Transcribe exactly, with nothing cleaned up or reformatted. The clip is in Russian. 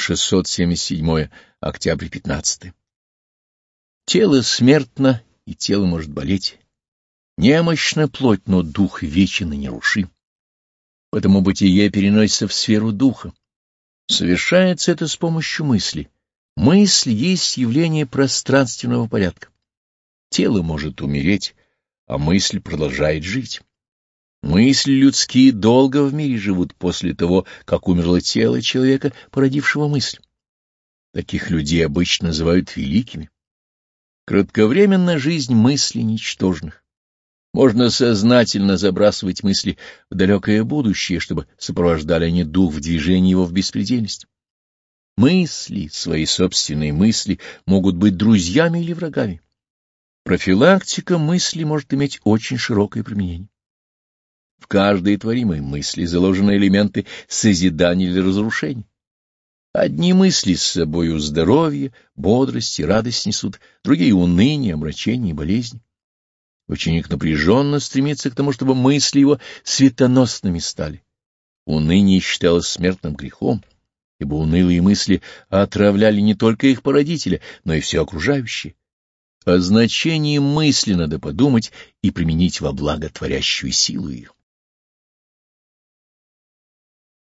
шестьсот семьдесят седьмое, октябрь пятнадцатый. Тело смертно, и тело может болеть. Немощна плоть, но дух вечен и нерушим. Поэтому бытие переносится в сферу духа. Совершается это с помощью мысли. Мысль есть явление пространственного порядка. Тело может умереть, а мысль продолжает жить. Мысли людские долго в мире живут после того, как умерло тело человека, породившего мысль. Таких людей обычно называют великими. Кратковременна жизнь мыслей ничтожных. Можно сознательно забрасывать мысли в далекое будущее, чтобы сопровождали они дух в движении его в беспредельность. Мысли, свои собственные мысли, могут быть друзьями или врагами. Профилактика мысли может иметь очень широкое применение. В каждой творимой мысли заложены элементы созидания или разрушения. Одни мысли с собою здоровье, бодрость и радость несут, другие — уныние, омрачение и болезни. Ученик напряженно стремится к тому, чтобы мысли его светоносными стали. Уныние считалось смертным грехом, ибо унылые мысли отравляли не только их породителя, но и все окружающее. О значении мысли надо подумать и применить во благо творящую силу ее.